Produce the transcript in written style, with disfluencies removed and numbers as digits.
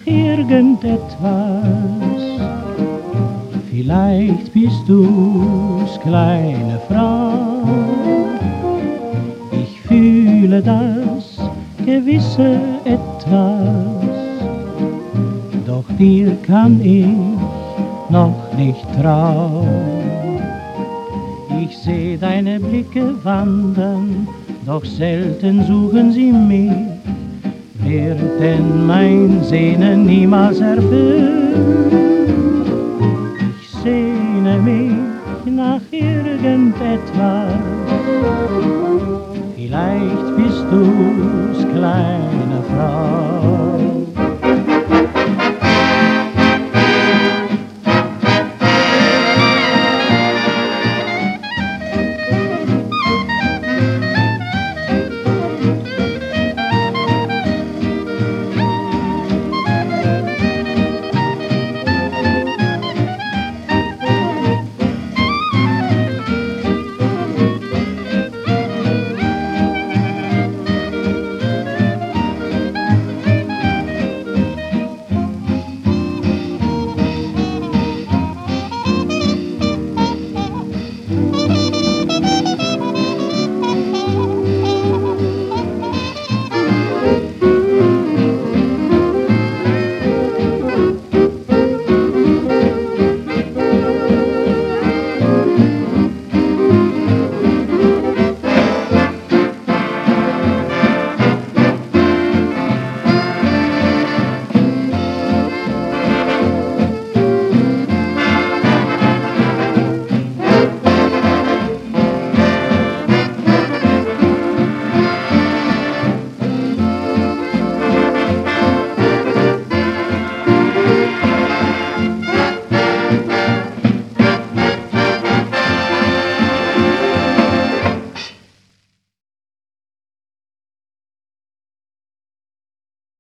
irgendetwas. Vielleicht bist du's, kleine Frau. Ich fühle das gewisse Etwas, doch dir kann ich noch nicht trauen. Ich seh deine Blicke wandern, doch selten suchen sie mich. Wird denn mein Sehnen niemals erfüllt? Ich sehne mich nach irgendetwas. Vielleicht bist du's, kleine Frau.